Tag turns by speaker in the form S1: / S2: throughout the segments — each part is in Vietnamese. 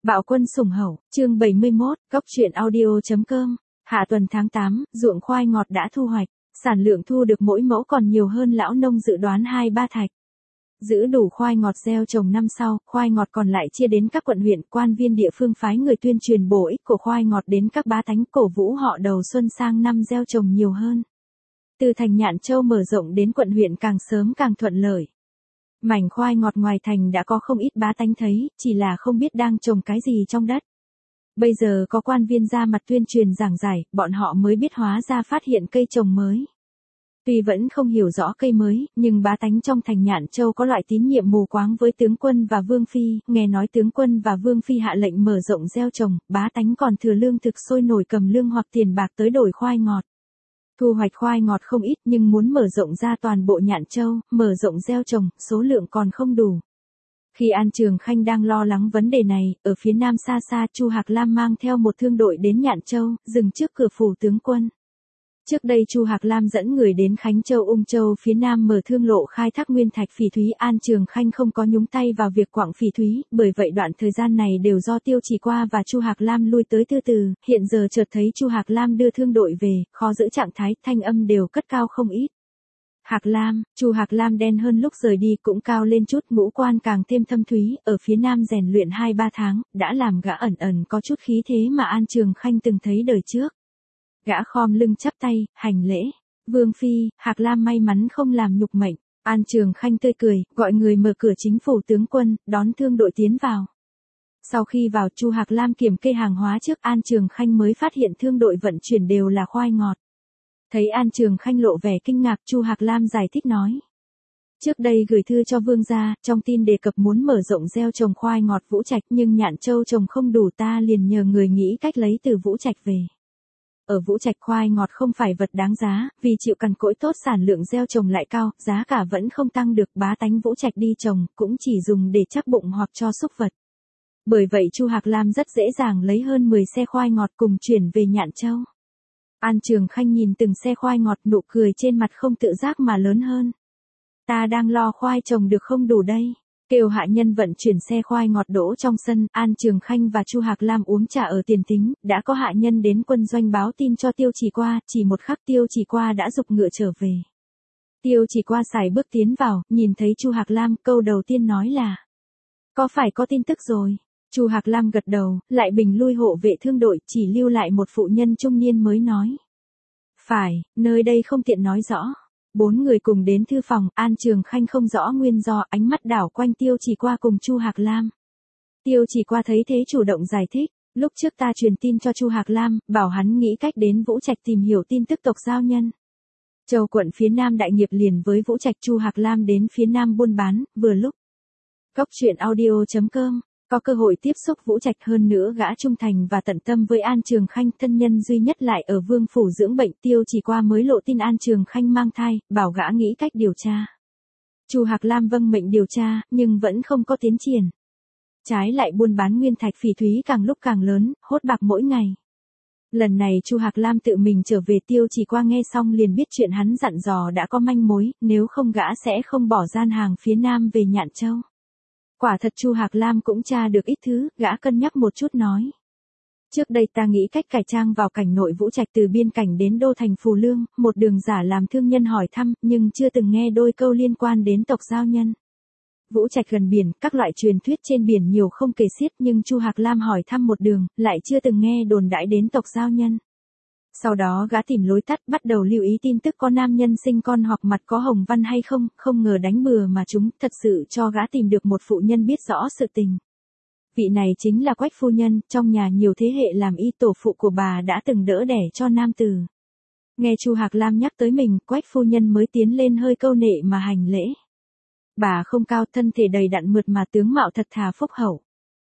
S1: Bạo quân sủng hậu, chương 71, Cóc truyện audio.com. Hạ tuần tháng 8, ruộng khoai ngọt đã thu hoạch, sản lượng thu được mỗi mẫu còn nhiều hơn lão nông dự đoán 2-3 thạch. Giữ đủ khoai ngọt gieo trồng năm sau, khoai ngọt còn lại chia đến các quận huyện, quan viên địa phương phái người tuyên truyền bổ ích của khoai ngọt đến các bá tánh, cổ vũ họ đầu xuân sang năm gieo trồng nhiều hơn. Từ thành Nhạn Châu mở rộng đến quận huyện càng sớm càng thuận lợi. Mảnh khoai ngọt ngoài thành đã có không ít bá tánh thấy, chỉ là không biết đang trồng cái gì trong đất. Bây giờ có quan viên ra mặt tuyên truyền giảng giải, bọn họ mới biết hóa ra phát hiện cây trồng mới. Tuy vẫn không hiểu rõ cây mới, nhưng bá tánh trong thành Nhạn Châu có loại tín nhiệm mù quáng với tướng quân và vương phi, nghe nói tướng quân và vương phi hạ lệnh mở rộng gieo trồng, bá tánh còn thừa lương thực sôi nổi cầm lương hoặc tiền bạc tới đổi khoai ngọt. Thu hoạch khoai ngọt không ít nhưng muốn mở rộng ra toàn bộ Nhạn Châu, mở rộng gieo trồng, số lượng còn không đủ. Khi An Trường Khanh đang lo lắng vấn đề này, ở phía nam xa xa Chu Hạc Lam mang theo một thương đội đến Nhạn Châu, dừng trước cửa phủ tướng quân. Trước đây Chu Hạc Lam dẫn người đến Khánh Châu Ung Châu phía nam mở thương lộ khai thác nguyên thạch phỉ thúy. An Trường Khanh không có nhúng tay vào việc quặng phỉ thúy, bởi vậy đoạn thời gian này đều do Tiêu Chỉ Qua và Chu Hạc Lam lui tới từ từ, hiện giờ chợt thấy Chu Hạc Lam đưa thương đội về, khó giữ trạng thái, thanh âm đều cất cao không ít. Hạc Lam, Chu Hạc Lam đen hơn lúc rời đi cũng cao lên chút, ngũ quan càng thêm thâm thúy, ở phía nam rèn luyện 2-3 tháng, đã làm gã ẩn ẩn có chút khí thế mà An Trường Khanh từng thấy đời trước. Gã khom lưng chắp tay, hành lễ. Vương phi, Hạc Lam may mắn không làm nhục mệnh. An Trường Khanh tươi cười, gọi người mở cửa chính phủ tướng quân, đón thương đội tiến vào. Sau khi vào, Chu Hạc Lam kiểm kê hàng hóa trước, An Trường Khanh mới phát hiện thương đội vận chuyển đều là khoai ngọt. Thấy An Trường Khanh lộ vẻ kinh ngạc, Chu Hạc Lam giải thích nói. Trước đây gửi thư cho vương gia, trong tin đề cập muốn mở rộng gieo trồng khoai ngọt Vũ Trạch, nhưng Nhạn Châu trồng không đủ, ta liền nhờ người nghĩ cách lấy từ Vũ Trạch về. Ở Vũ Trạch khoai ngọt không phải vật đáng giá, vì chịu cằn cỗi tốt, sản lượng gieo trồng lại cao, giá cả vẫn không tăng được, bá tánh Vũ Trạch đi trồng, cũng chỉ dùng để chắc bụng hoặc cho súc vật. Bởi vậy Chu Hạc Lam rất dễ dàng lấy hơn 10 xe khoai ngọt cùng chuyển về Nhạn Châu. An Trường Khanh nhìn từng xe khoai ngọt, nụ cười trên mặt không tự giác mà lớn hơn. Ta đang lo khoai trồng được không đủ đây. Kêu hạ nhân vận chuyển xe khoai ngọt đỗ trong sân, An Trường Khanh và Chu Hạc Lam uống trà ở tiền tính, đã có hạ nhân đến quân doanh báo tin cho Tiêu Chỉ Qua, chỉ một khắc Tiêu Chỉ Qua đã giục ngựa trở về. Tiêu Chỉ Qua sải bước tiến vào, nhìn thấy Chu Hạc Lam, câu đầu tiên nói là: có phải có tin tức rồi? Chu Hạc Lam gật đầu, lại bình lui hộ vệ thương đội, chỉ lưu lại một phụ nhân trung niên mới nói: phải, nơi đây không tiện nói rõ. 4 người cùng đến thư phòng, An Trường Khanh không rõ nguyên do, ánh mắt đảo quanh Tiêu Chỉ Qua cùng Chu Hạc Lam. Tiêu Chỉ Qua thấy thế chủ động giải thích, lúc trước ta truyền tin cho Chu Hạc Lam, bảo hắn nghĩ cách đến Vũ Trạch tìm hiểu tin tức tộc giao nhân. Châu quận phía nam đại nghiệp liền với Vũ Trạch, Chu Hạc Lam đến phía nam buôn bán, vừa lúc. Cóc truyện audio.com. Có cơ hội tiếp xúc Vũ Trạch, hơn nữa gã trung thành và tận tâm với An Trường Khanh, thân nhân duy nhất lại ở vương phủ dưỡng bệnh. Tiêu Chỉ Qua mới lộ tin An Trường Khanh mang thai, bảo gã nghĩ cách điều tra. Chu Hạc Lam vâng mệnh điều tra, nhưng vẫn không có tiến triển. Trái lại buôn bán nguyên thạch phỉ thúy càng lúc càng lớn, hốt bạc mỗi ngày. Lần này Chu Hạc Lam tự mình trở về, Tiêu Chỉ Qua nghe xong liền biết chuyện hắn dặn dò đã có manh mối, nếu không gã sẽ không bỏ gian hàng phía nam về Nhạn Châu. Quả thật Chu Hạc Lam cũng tra được ít thứ, gã cân nhắc một chút nói. Trước đây ta nghĩ cách cải trang vào cảnh nội Vũ Trạch, từ biên cảnh đến đô thành Phù Lương, một đường giả làm thương nhân hỏi thăm, nhưng chưa từng nghe đôi câu liên quan đến tộc giao nhân. Vũ Trạch gần biển, các loại truyền thuyết trên biển nhiều không kể xiết, nhưng Chu Hạc Lam hỏi thăm một đường, lại chưa từng nghe đồn đãi đến tộc giao nhân. Sau đó gã tìm lối tắt, bắt đầu lưu ý tin tức có nam nhân sinh con hoặc mặt có hồng văn hay không, không ngờ đánh bừa mà chúng, thật sự cho gã tìm được một phụ nhân biết rõ sự tình. Vị này chính là Quách phu nhân, trong nhà nhiều thế hệ làm y, tổ phụ của bà đã từng đỡ đẻ cho nam tử. Nghe Chu Hạc Lam nhắc tới mình, Quách phu nhân mới tiến lên hơi câu nệ mà hành lễ. Bà không cao, thân thể đầy đặn mượt mà, tướng mạo thật thà phúc hậu.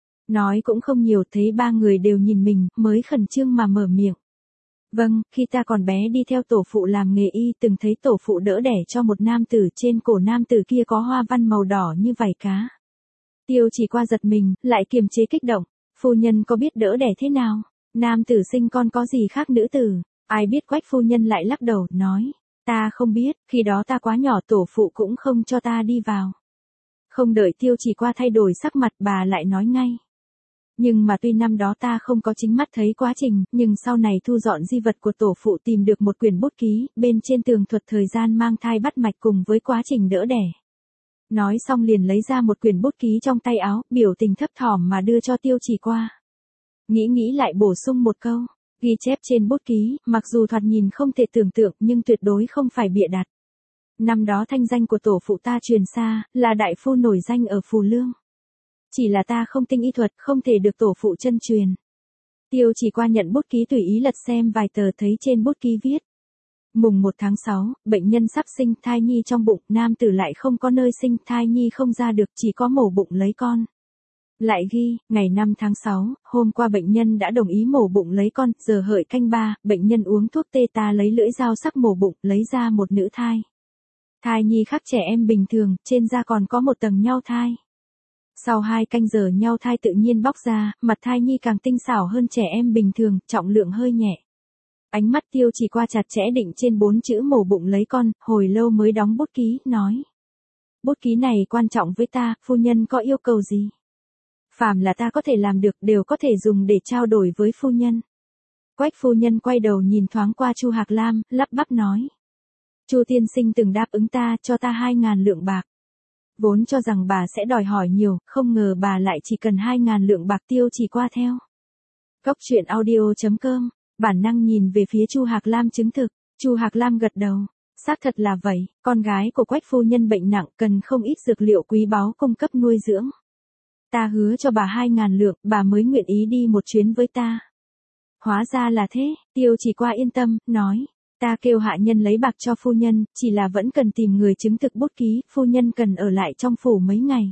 S1: Nói cũng không nhiều, thấy 3 người đều nhìn mình, mới khẩn trương mà mở miệng. Vâng, khi ta còn bé đi theo tổ phụ làm nghề y, từng thấy tổ phụ đỡ đẻ cho một nam tử, trên cổ nam tử kia có hoa văn màu đỏ như vảy cá. Tiêu Chỉ Qua giật mình, lại kiềm chế kích động. Phu nhân có biết đỡ đẻ thế nào? Nam tử sinh con có gì khác nữ tử? Ai biết. Quách phu nhân lại lắc đầu, nói. Ta không biết, khi đó ta quá nhỏ, tổ phụ cũng không cho ta đi vào. Không đợi Tiêu Chỉ Qua thay đổi sắc mặt, bà lại nói ngay. Nhưng mà tuy năm đó ta không có chính mắt thấy quá trình, nhưng sau này thu dọn di vật của tổ phụ tìm được một quyển bút ký, bên trên tường thuật thời gian mang thai bắt mạch cùng với quá trình đỡ đẻ. Nói xong liền lấy ra một quyển bút ký trong tay áo, biểu tình thấp thỏm mà đưa cho Tiêu Chỉ Qua. Nghĩ lại bổ sung một câu, ghi chép trên bút ký, mặc dù thoạt nhìn không thể tưởng tượng nhưng tuyệt đối không phải bịa đặt. Năm đó thanh danh của tổ phụ ta truyền xa, là đại phu nổi danh ở Phù Lương. Chỉ là ta không tinh y thuật, không thể được tổ phụ chân truyền. Tiêu Chỉ Qua nhận bút ký tùy ý lật xem vài tờ, thấy trên bút ký viết. Mùng 1 tháng 6, bệnh nhân sắp sinh, thai nhi trong bụng, nam tử lại không có nơi sinh, thai nhi không ra được, chỉ có mổ bụng lấy con. Lại ghi, ngày 5 tháng 6, hôm qua bệnh nhân đã đồng ý mổ bụng lấy con, giờ hợi canh 3, bệnh nhân uống thuốc tê, ta lấy lưỡi dao sắc mổ bụng, lấy ra một nữ thai. Thai nhi khác trẻ em bình thường, trên da còn có một tầng nhau thai. Sau 2 canh giờ nhau thai tự nhiên bóc ra, mặt thai nhi càng tinh xảo hơn trẻ em bình thường, trọng lượng hơi nhẹ. Ánh mắt Tiêu Chỉ Qua chặt chẽ định trên 4 chữ mổ bụng lấy con, hồi lâu mới đóng bút ký, nói. Bút ký này quan trọng với ta, phu nhân có yêu cầu gì? Phàm là ta có thể làm được, đều có thể dùng để trao đổi với phu nhân. Quách phu nhân quay đầu nhìn thoáng qua Chu Hạc Lam, lắp bắp nói. Chu tiên sinh từng đáp ứng ta, cho ta 2.000 lượng bạc. Vốn cho rằng bà sẽ đòi hỏi nhiều, không ngờ bà lại chỉ cần 2.000 lượng bạc. Tiêu Chỉ Qua theo. Cốc truyện audio.com, bản năng nhìn về phía Chu Hạc Lam chứng thực. Chu Hạc Lam gật đầu. Xác thật là vậy, con gái của Quách phu nhân bệnh nặng, cần không ít dược liệu quý báu cung cấp nuôi dưỡng. Ta hứa cho bà 2.000 lượng, bà mới nguyện ý đi một chuyến với ta. Hóa ra là thế, Tiêu Chỉ Qua yên tâm, nói. Ta kêu hạ nhân lấy bạc cho phu nhân, chỉ là vẫn cần tìm người chứng thực bút ký, phu nhân cần ở lại trong phủ mấy ngày.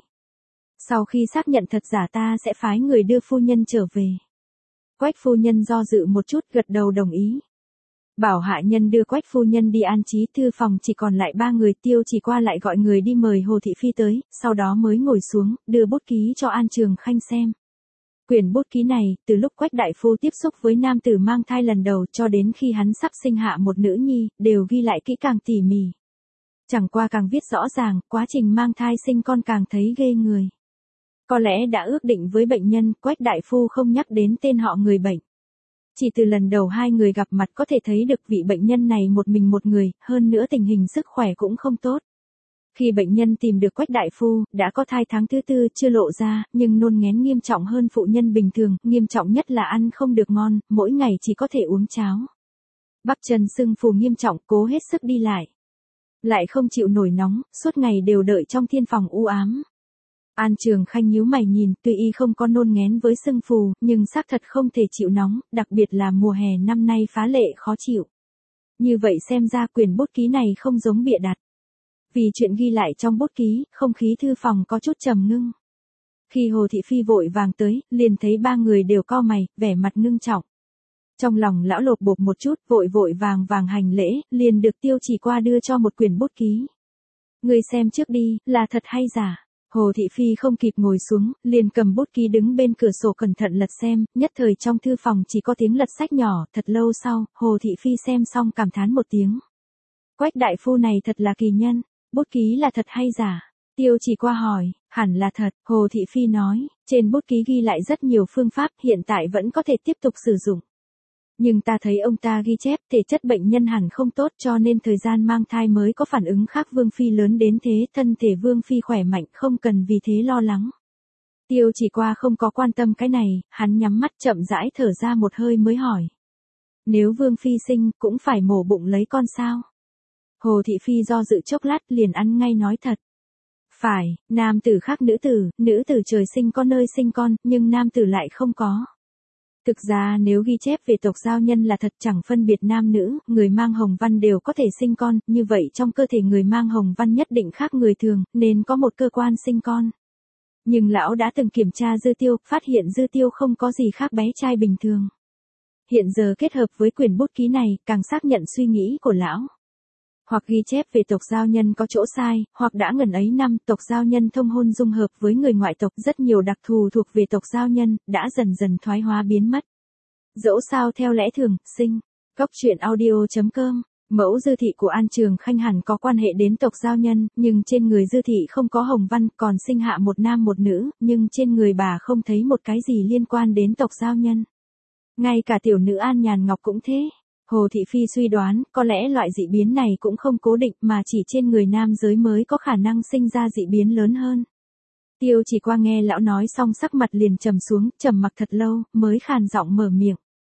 S1: Sau khi xác nhận thật giả ta sẽ phái người đưa phu nhân trở về. Quách phu nhân do dự một chút, gật đầu đồng ý. Bảo hạ nhân đưa Quách phu nhân đi an trí, thư phòng chỉ còn lại 3 người. Tiêu Chỉ Qua lại gọi người đi mời Hồ Thị Phi tới, sau đó mới ngồi xuống, đưa bút ký cho An Trường Khanh xem. Quyển bút ký này, từ lúc Quách đại phu tiếp xúc với nam tử mang thai lần đầu cho đến khi hắn sắp sinh hạ một nữ nhi, đều ghi lại kỹ càng tỉ mỉ. Chẳng qua càng viết rõ ràng, quá trình mang thai sinh con càng thấy ghê người. Có lẽ đã ước định với bệnh nhân, Quách đại phu không nhắc đến tên họ người bệnh. Chỉ từ lần đầu 2 người gặp mặt có thể thấy được vị bệnh nhân này một mình một người, hơn nữa tình hình sức khỏe cũng không tốt. Khi bệnh nhân tìm được Quách đại phu, đã có thai tháng thứ 4 chưa lộ ra, nhưng nôn nghén nghiêm trọng hơn phụ nhân bình thường, nghiêm trọng nhất là ăn không được ngon, mỗi ngày chỉ có thể uống cháo. Bắp chân sưng phù nghiêm trọng, cố hết sức đi lại. Lại không chịu nổi nóng, suốt ngày đều đợi trong thiên phòng u ám. An Trường Khanh nhíu mày nhìn, tuy y không có nôn nghén với sưng phù, nhưng xác thật không thể chịu nóng, đặc biệt là mùa hè năm nay phá lệ khó chịu. Như vậy xem ra quyển bút ký này không giống bịa đặt. Vì chuyện ghi lại trong bút ký, không khí thư phòng có chút trầm ngưng. Khi Hồ Thị Phi vội vàng tới, liền thấy 3 người đều cau mày, vẻ mặt ngưng trọng. Trong lòng lão lột bột một chút, vội vàng hành lễ, liền được Tiêu Chỉ Qua đưa cho một quyển bút ký. Người xem trước đi, là thật hay giả? Hồ Thị Phi không kịp ngồi xuống, liền cầm bút ký đứng bên cửa sổ cẩn thận lật xem, nhất thời trong thư phòng chỉ có tiếng lật sách nhỏ, thật lâu sau, Hồ Thị Phi xem xong cảm thán một tiếng. Quách đại phu này thật là kỳ nhân, bút ký là thật hay giả? Tiêu Chỉ Qua hỏi, hẳn là thật, Hồ Thị Phi nói, trên bút ký ghi lại rất nhiều phương pháp, hiện tại vẫn có thể tiếp tục sử dụng. Nhưng ta thấy ông ta ghi chép thể chất bệnh nhân hẳn không tốt cho nên thời gian mang thai mới có phản ứng khác Vương Phi lớn đến thế, thân thể Vương Phi khỏe mạnh không cần vì thế lo lắng. Tiêu Chỉ Qua không có quan tâm cái này, hắn nhắm mắt chậm rãi thở ra một hơi mới hỏi. Nếu Vương Phi sinh cũng phải mổ bụng lấy con sao? Hồ Thị Phi do dự chốc lát liền ăn ngay nói thật. Phải, nam tử khác nữ tử trời sinh có nơi sinh con, nhưng nam tử lại không có. Thực ra nếu ghi chép về tộc giao nhân là thật chẳng phân biệt nam nữ, người mang hồng văn đều có thể sinh con, như vậy trong cơ thể người mang hồng văn nhất định khác người thường, nên có một cơ quan sinh con. Nhưng lão đã từng kiểm tra Dư Tiêu, phát hiện Dư Tiêu không có gì khác bé trai bình thường. Hiện giờ kết hợp với quyển bút ký này, càng xác nhận suy nghĩ của lão. Hoặc ghi chép về tộc giao nhân có chỗ sai, hoặc đã ngần ấy năm tộc giao nhân thông hôn dung hợp với người ngoại tộc, rất nhiều đặc thù thuộc về tộc giao nhân, đã dần dần thoái hóa biến mất. Dẫu sao theo lẽ thường, sinh. Cốc truyện audio.com Mẫu Dư thị của An Trường Khanh hẳn có quan hệ đến tộc Giao Nhân, nhưng trên người Dư thị không có hồng văn, còn sinh hạ một nam một nữ, nhưng trên người bà không thấy một cái gì liên quan đến tộc Giao Nhân. Ngay cả tiểu nữ An Nhàn Ngọc cũng thế. Hồ Thị Phi suy đoán, có lẽ loại dị biến này cũng không cố định mà chỉ trên người nam giới mới có khả năng sinh ra dị biến lớn hơn. Tiêu Chỉ Qua nghe lão nói xong sắc mặt liền trầm xuống, trầm mặc thật lâu, mới khàn giọng mở miệng.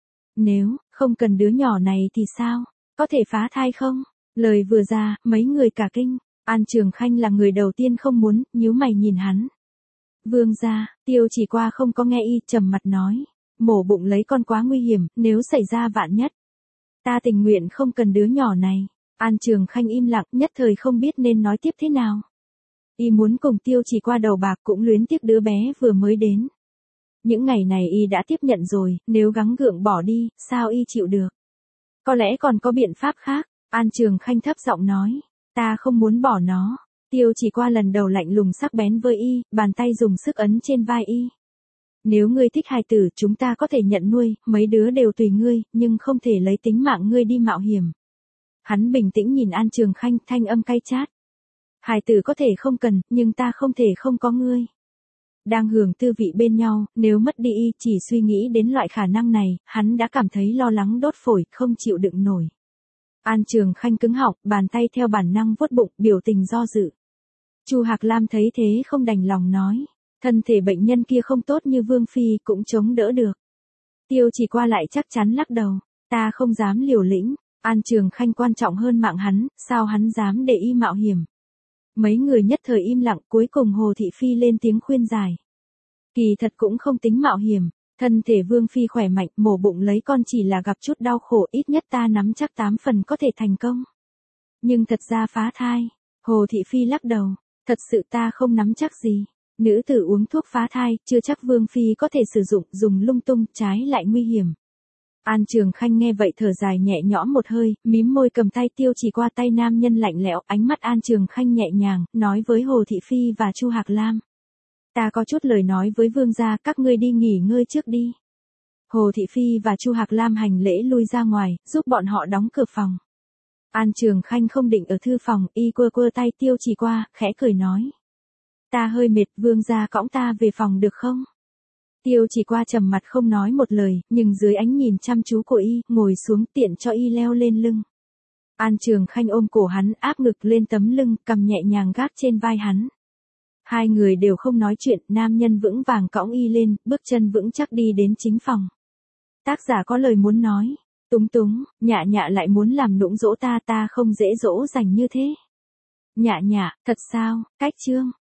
S1: Nếu không cần đứa nhỏ này thì sao? Có thể phá thai không? Lời vừa ra, mấy người cả kinh. An Trường Khanh là người đầu tiên không muốn, nhíu mày nhìn hắn. Vương gia, Tiêu Chỉ Qua không có nghe y, trầm mặt nói. Mổ bụng lấy con quá nguy hiểm, nếu xảy ra vạn nhất. Ta tình nguyện không cần đứa nhỏ này. An Trường Khanh im lặng, nhất thời không biết nên nói tiếp thế nào. Y muốn cùng Tiêu Chỉ Qua đầu bạc cũng luyến tiếc đứa bé vừa mới đến. Những ngày này y đã tiếp nhận rồi, nếu gắng gượng bỏ đi, sao y chịu được? Có lẽ còn có biện pháp khác. An Trường Khanh thấp giọng nói. Ta không muốn bỏ nó. Tiêu Chỉ Qua lần đầu lạnh lùng sắc bén với y, bàn tay dùng sức ấn trên vai y. Nếu ngươi thích hài tử, chúng ta có thể nhận nuôi, mấy đứa đều tùy ngươi, nhưng không thể lấy tính mạng ngươi đi mạo hiểm. Hắn bình tĩnh nhìn An Trường Khanh, thanh âm cay chát. Hài tử có thể không cần, nhưng ta không thể không có ngươi. Đang hưởng tư vị bên nhau, nếu mất đi y, chỉ suy nghĩ đến loại khả năng này, hắn đã cảm thấy lo lắng đốt phổi, không chịu đựng nổi. An Trường Khanh cứng họng, bàn tay theo bản năng vuốt bụng, biểu tình do dự. Chu Hạc Lam thấy thế không đành lòng nói. Thân thể bệnh nhân kia không tốt như Vương Phi cũng chống đỡ được. Tiêu Chỉ Qua lại chắc chắn lắc đầu. Ta không dám liều lĩnh. An Trường Khanh quan trọng hơn mạng hắn, sao hắn dám để y mạo hiểm. Mấy người nhất thời im lặng, cuối cùng Hồ Thị Phi lên tiếng khuyên giải. Kỳ thật cũng không tính mạo hiểm. Thân thể Vương Phi khỏe mạnh, mổ bụng lấy con chỉ là gặp chút đau khổ, ít nhất ta nắm chắc 8 phần có thể thành công. Nhưng thật ra phá thai. Hồ Thị Phi lắc đầu. Thật sự ta không nắm chắc gì. Nữ tử uống thuốc phá thai, chưa chắc Vương Phi có thể sử dụng, dùng lung tung, trái lại nguy hiểm. An Trường Khanh nghe vậy thở dài nhẹ nhõm một hơi, mím môi cầm tay Tiêu Chỉ Qua tay nam nhân lạnh lẽo, ánh mắt An Trường Khanh nhẹ nhàng, nói với Hồ Thị Phi và Chu Hạc Lam. Ta có chút lời nói với vương gia, các ngươi đi nghỉ ngơi trước đi. Hồ Thị Phi và Chu Hạc Lam hành lễ lui ra ngoài, giúp bọn họ đóng cửa phòng. An Trường Khanh không định ở thư phòng, y quơ quơ tay Tiêu Chỉ Qua, khẽ cười nói. Ta hơi mệt, vương gia cõng ta về phòng được không? Tiêu Chỉ Qua trầm mặt không nói một lời, nhưng dưới ánh nhìn chăm chú của y, ngồi xuống tiện cho y leo lên lưng. An Trường Khanh ôm cổ hắn, áp ngực lên tấm lưng, cầm nhẹ nhàng gác trên vai hắn. Hai người đều không nói chuyện, nam nhân vững vàng cõng y lên, bước chân vững chắc đi đến chính phòng. Tác giả có lời muốn nói. Túng túng, Nhạ Nhạ lại muốn làm nũng dỗ ta, ta không dễ dỗ dành như thế. Nhạ Nhạ, thật sao? Cách chương